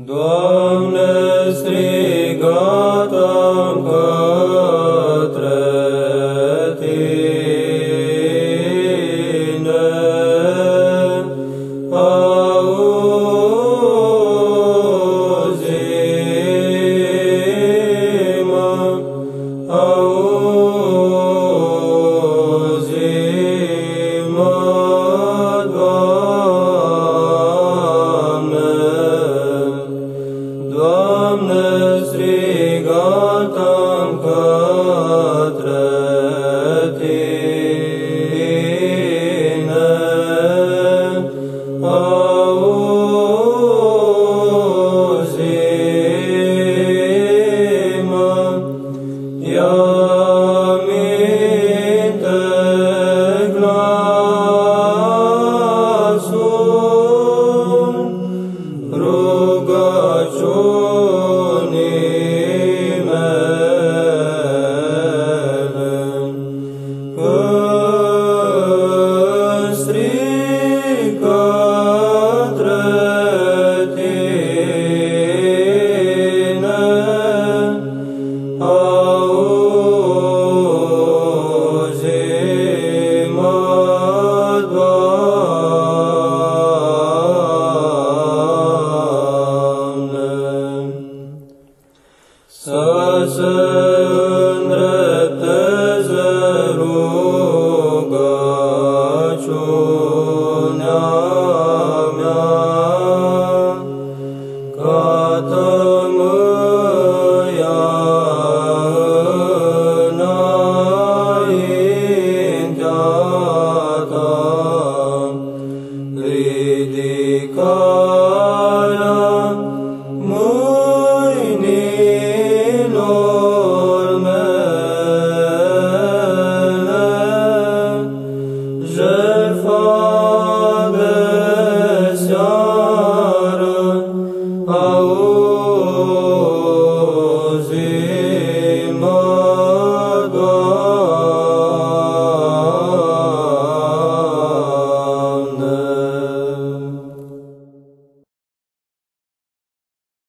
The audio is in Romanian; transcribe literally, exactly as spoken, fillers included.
Doamne, strigat am către Tine, auzi-mă, auzi-mă, Doamne. Doamne, strigat am către Tine, auzi-mă, ia aminte glasul rugăciunii mele, când strig către Tine, auzi-mă, Doamne. Să se îndrepteze rugăciunea mea, ca tămâia înaintea Ta, ridicarea mâinilor mele, jertfa de seară, auzi